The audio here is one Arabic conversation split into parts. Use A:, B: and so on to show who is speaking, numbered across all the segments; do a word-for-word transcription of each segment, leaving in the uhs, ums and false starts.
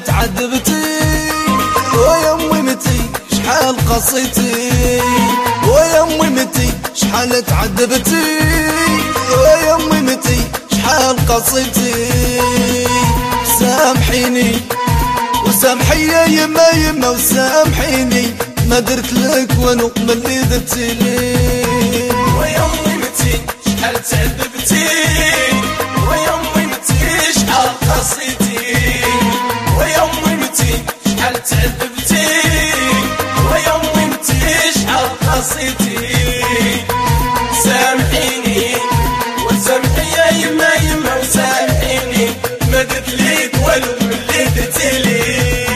A: تعذبتي ويا امي متي شحال قصيتي ويا امي متي شحال تعذبتي ويا امي متي شحال قصيتي سامحيني وسامحي يا يما يما وسامحيني ما درت لك وانو من اللي درتي لي
B: ويا امي متي شحال تعذبتي ويا امي متي شحال قصيتي ويا امي متي شحال تعذبتي ويا امي متي شحال قصيتي سامحيني وسامحي يا يما يما وسامحيني ما درت ليك والو من اللي درتي لي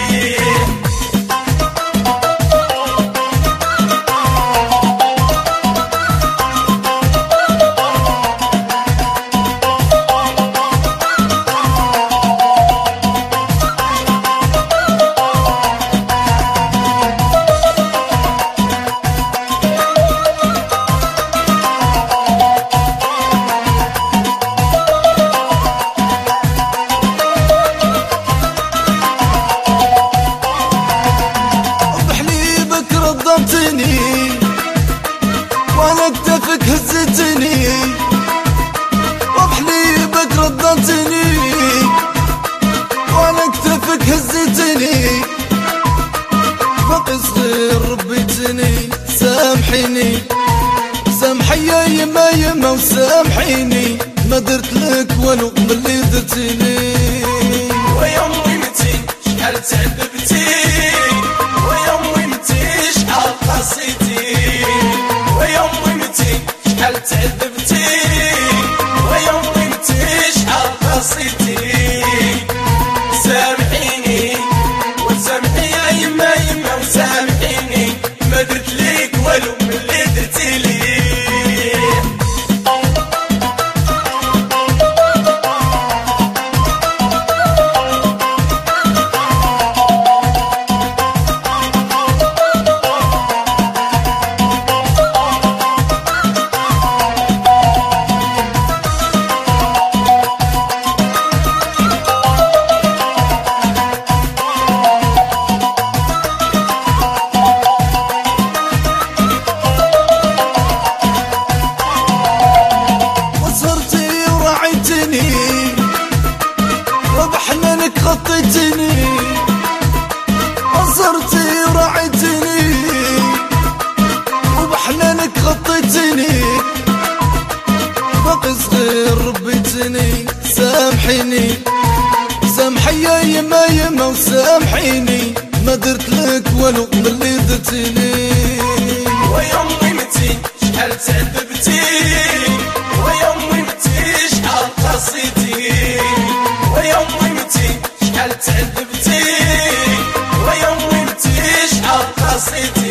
A: وانا كتفك هزتني وبحليبك رضتني وانا كتفك هزتني باقي صغير ربيتني سامحيني سامحي يا يما يما وسامحيني ما درت لك والو من اللي درتي لي
B: ويا امي متي شحال تعذبتي ويا امي متي شحال قصيتي ويا امي متي شحال تعذبتي ويا امي متي شحال قصيتي سامحيني وسامحي يا يما يما وسامحيني ما درت ليك والو من اللي درتي لي
A: وبحنانك غطيتني وصرتي ورعيتني وبحنانك غطيتني باقي صغير ربيتني سامحيني سامحي يا يما يما وسامحيني ما درت لك والو من اللي درتي لي
B: ويا امي متي شحال تعذبتي ويا امي متي شحال قصيتي ويا امي متي شحال تعذبتي ويا امي متي شحال قصيتي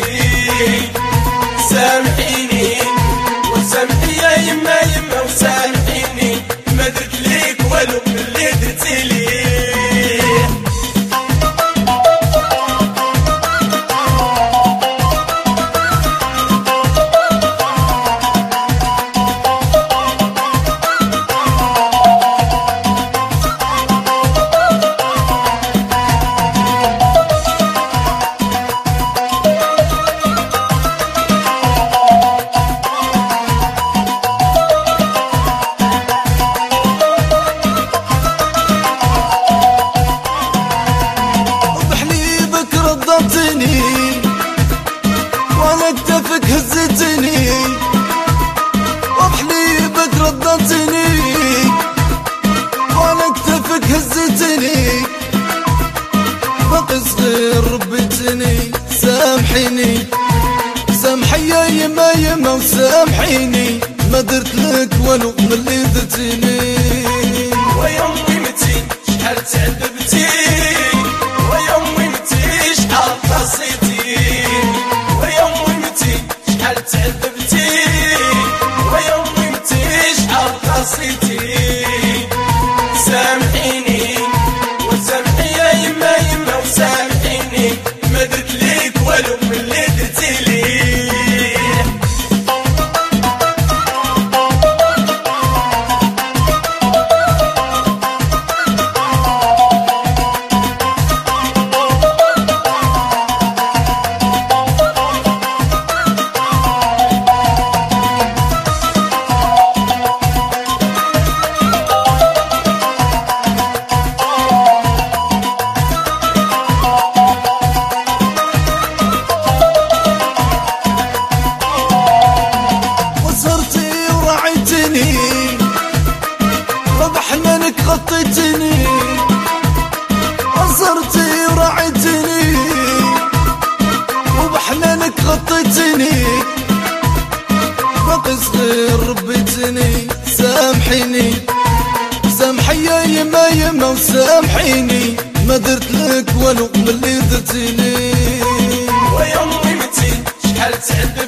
B: سامحيني وسامحي يا يما يما وسامحيني ما درت ليك والو من اللي درتي لي
A: وانا كتفك هزتني وبحليبك رضتني وانا كتفك هزتني باقي صغير ربيتني سامحيني سامحي يا يما يما وسامحيني ما درت لك والو من اللي درتي لي
B: ويا امي متي شحال تعذبتي ويا امي متي شحال قصيتي ويا امي متي شحال تعذبتي ويا امي متي شحال قصيتي سامحيني وسامحي يا يما يما وسامحيني ما درت ليك والو من اللي درتي لي
A: ما درت لك والو من اللي درتي لي.
B: ويا امي متي شحال تعذب